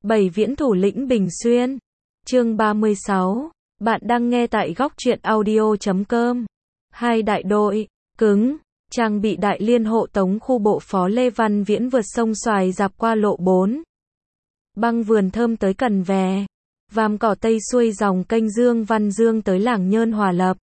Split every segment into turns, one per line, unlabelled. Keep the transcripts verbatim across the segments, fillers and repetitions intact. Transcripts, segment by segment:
Bảy viễn thủ lĩnh Bình Xuyên. Chương ba mươi sáu. Bạn đang nghe tại góc truyện audio chấm com. Hai đại đội, cứng, trang bị đại liên hộ tống khu bộ phó Lê Văn Viễn vượt sông Xoài dạp qua lộ bốn. Băng vườn thơm tới Cần Vè. Vàm cỏ tây xuôi dòng kênh Dương Văn Dương tới làng Nhơn Hòa Lập.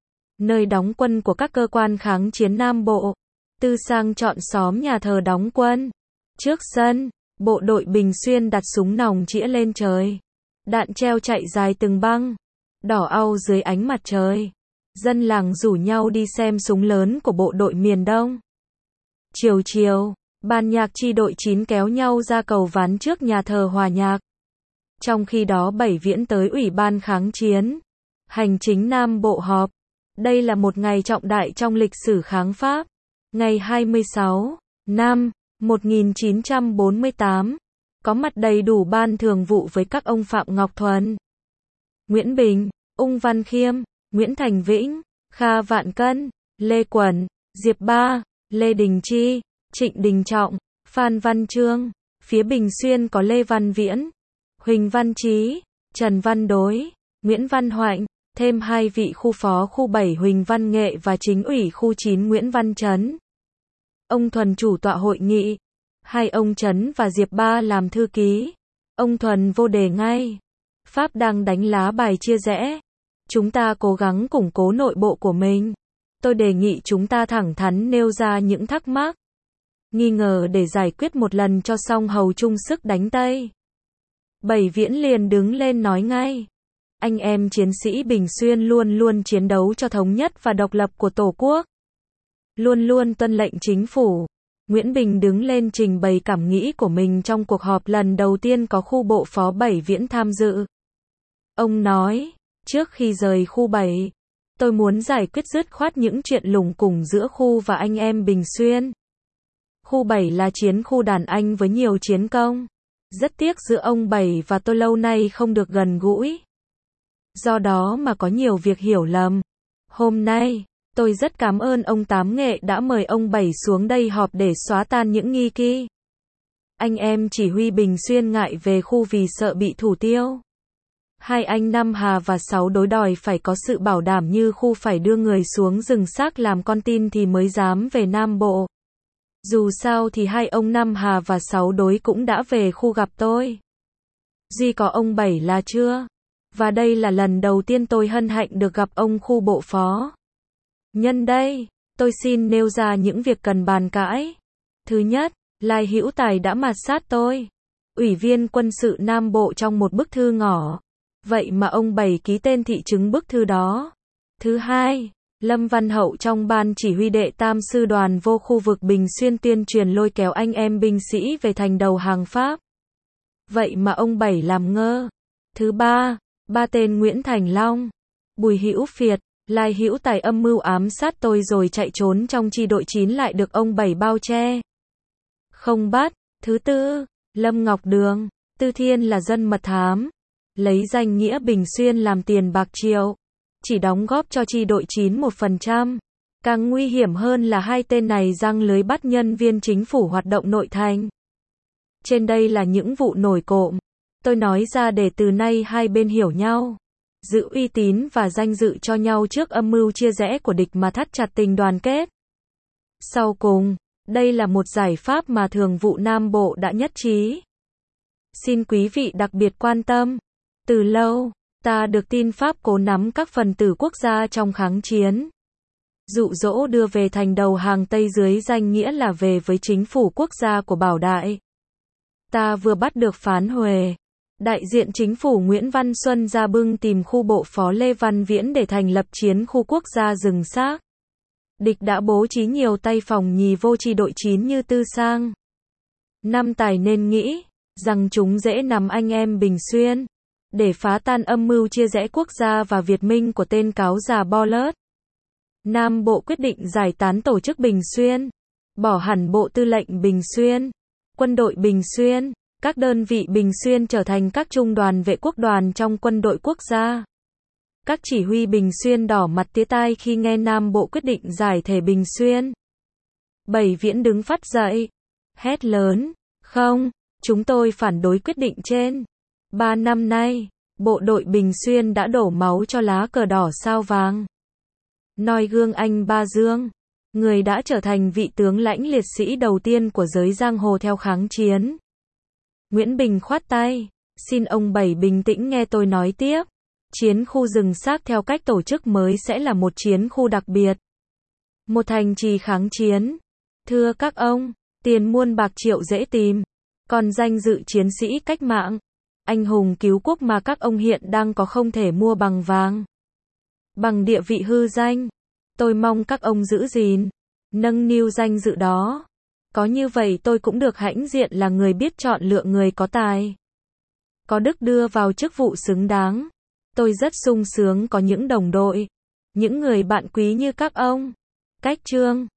Nơi đóng quân của các cơ quan kháng chiến Nam Bộ. Tư Sang chọn xóm nhà thờ đóng quân. Trước sân, bộ đội Bình Xuyên đặt súng nòng chĩa lên trời. Đạn treo chạy dài từng băng. Đỏ au dưới ánh mặt trời. Dân làng rủ nhau đi xem súng lớn của bộ đội miền Đông. Chiều chiều, ban nhạc chi đội chín kéo nhau ra cầu ván trước nhà thờ hòa nhạc. Trong khi đó bảy viễn tới Ủy ban kháng chiến hành chính Nam Bộ họp. Đây là một ngày trọng đại trong lịch sử kháng Pháp. Ngày hai mươi sáu năm một nghìn chín trăm bốn mươi tám, có mặt đầy đủ ban thường vụ với các ông Phạm Ngọc Thuần, Nguyễn Bình, Ung Văn Khiêm, Nguyễn Thành Vĩnh, Kha Vạn Cân, Lê Quẩn, Diệp Ba, Lê Đình Chi, Trịnh Đình Trọng, Phan Văn Trương. Phía Bình Xuyên có Lê Văn Viễn, Huỳnh Văn Chí, Trần Văn Đối, Nguyễn Văn Hoạnh, thêm hai vị khu phó khu bảy Huỳnh Văn Nghệ và chính ủy khu chín Nguyễn Văn Trấn. Ông Thuần chủ tọa hội nghị, hai ông Trấn và Diệp Ba làm thư ký. Ông Thuần vô đề ngay. Pháp đang đánh lá bài chia rẽ. Chúng ta cố gắng củng cố nội bộ của mình. Tôi đề nghị chúng ta thẳng thắn nêu ra những thắc mắc, nghi ngờ để giải quyết một lần cho xong hầu chung sức đánh Tây. Bảy viễn liền đứng lên nói ngay. Anh em chiến sĩ Bình Xuyên luôn luôn chiến đấu cho thống nhất và độc lập của Tổ quốc. Luôn luôn tuân lệnh chính phủ. Nguyễn Bình đứng lên trình bày cảm nghĩ của mình trong cuộc họp lần đầu tiên có khu bộ phó bảy viễn tham dự. Ông nói, trước khi rời khu bảy, tôi muốn giải quyết dứt khoát những chuyện lủng củng giữa khu và anh em Bình Xuyên. Khu bảy là chiến khu đàn anh với nhiều chiến công. Rất tiếc giữa ông Bảy và tôi lâu nay không được gần gũi. Do đó mà có nhiều việc hiểu lầm. Hôm nay, tôi rất cảm ơn ông Tám Nghệ đã mời ông Bảy xuống đây họp để xóa tan những nghi kỵ. Anh em chỉ huy Bình Xuyên ngại về khu vì sợ bị thủ tiêu. Hai anh Năm Hà và Sáu đối đòi phải có sự bảo đảm như khu phải đưa người xuống rừng xác làm con tin thì mới dám về Nam Bộ. Dù sao thì hai ông Năm Hà và Sáu đối cũng đã về khu gặp tôi. Duy có ông Bảy là chưa. Và đây là lần đầu tiên tôi hân hạnh được gặp ông khu bộ phó. Nhân đây, tôi xin nêu ra những việc cần bàn cãi. Thứ nhất, Lai Hữu Tài đã mạt sát tôi, Ủy viên quân sự Nam Bộ trong một bức thư ngỏ. Vậy mà ông Bảy ký tên thị chứng bức thư đó. Thứ hai, Lâm Văn Hậu trong ban chỉ huy đệ tam sư đoàn vô khu vực Bình Xuyên tuyên truyền lôi kéo anh em binh sĩ về thành đầu hàng Pháp. Vậy mà ông Bảy làm ngơ. Thứ ba, ba tên Nguyễn Thành Long, Bùi Hữu Phiệt, Lai Hữu Tài âm mưu ám sát tôi rồi chạy trốn trong chi đội chín lại được ông Bảy bao che, không bắt. Thứ tư, Lâm Ngọc Đường, Tư Thiên là dân mật thám, lấy danh nghĩa Bình Xuyên làm tiền bạc triệu, chỉ đóng góp cho chi đội chín một phần trăm. Càng nguy hiểm hơn là hai tên này giăng lưới bắt nhân viên chính phủ hoạt động nội thành. Trên đây là những vụ nổi cộm. Tôi nói ra để từ nay hai bên hiểu nhau, giữ uy tín và danh dự cho nhau trước âm mưu chia rẽ của địch mà thắt chặt tình đoàn kết. Sau cùng, đây là một giải pháp mà Thường vụ Nam Bộ đã nhất trí. Xin quý vị đặc biệt quan tâm. Từ lâu, ta được tin Pháp cố nắm các phần tử quốc gia trong kháng chiến, dụ dỗ đưa về thành đầu hàng Tây dưới danh nghĩa là về với chính phủ quốc gia của Bảo Đại. Ta vừa bắt được Phán Huệ, đại diện chính phủ Nguyễn Văn Xuân ra bưng tìm khu bộ phó Lê Văn Viễn để thành lập chiến khu quốc gia rừng xác. Địch đã bố trí nhiều tay phòng nhì vô chi đội chín như Tư Sang, Năm Tài nên nghĩ rằng chúng dễ nắm anh em Bình Xuyên để phá tan âm mưu chia rẽ quốc gia và Việt Minh của tên cáo già Bo Lớt. Nam Bộ quyết định giải tán tổ chức Bình Xuyên, bỏ hẳn Bộ Tư lệnh Bình Xuyên, Quân đội Bình Xuyên, các đơn vị Bình Xuyên trở thành các trung đoàn vệ quốc đoàn trong quân đội quốc gia. Các chỉ huy Bình Xuyên đỏ mặt tía tai khi nghe Nam Bộ quyết định giải thể Bình Xuyên. Bảy viễn đứng phắt dậy, hét lớn, không, Chúng tôi phản đối quyết định trên. Ba năm nay, bộ đội Bình Xuyên đã đổ máu cho lá cờ đỏ sao vàng. Noi gương anh Ba Dương, người đã trở thành vị tướng lãnh liệt sĩ đầu tiên của giới giang hồ theo kháng chiến. Nguyễn Bình khoát tay, xin ông Bảy bình tĩnh nghe tôi nói tiếp. Chiến khu rừng xác theo cách tổ chức mới sẽ là một chiến khu đặc biệt. Một thành trì kháng chiến. Thưa các ông, tiền muôn bạc triệu dễ tìm. Còn danh dự chiến sĩ cách mạng, anh hùng cứu quốc mà các ông hiện đang có không thể mua bằng vàng. Bằng địa vị hư danh. Tôi mong các ông giữ gìn, nâng niu danh dự đó. Có như vậy tôi cũng được hãnh diện là người biết chọn lựa người có tài, có đức đưa vào chức vụ xứng đáng. Tôi rất sung sướng có những đồng đội, những người bạn quý như các ông. Cách chương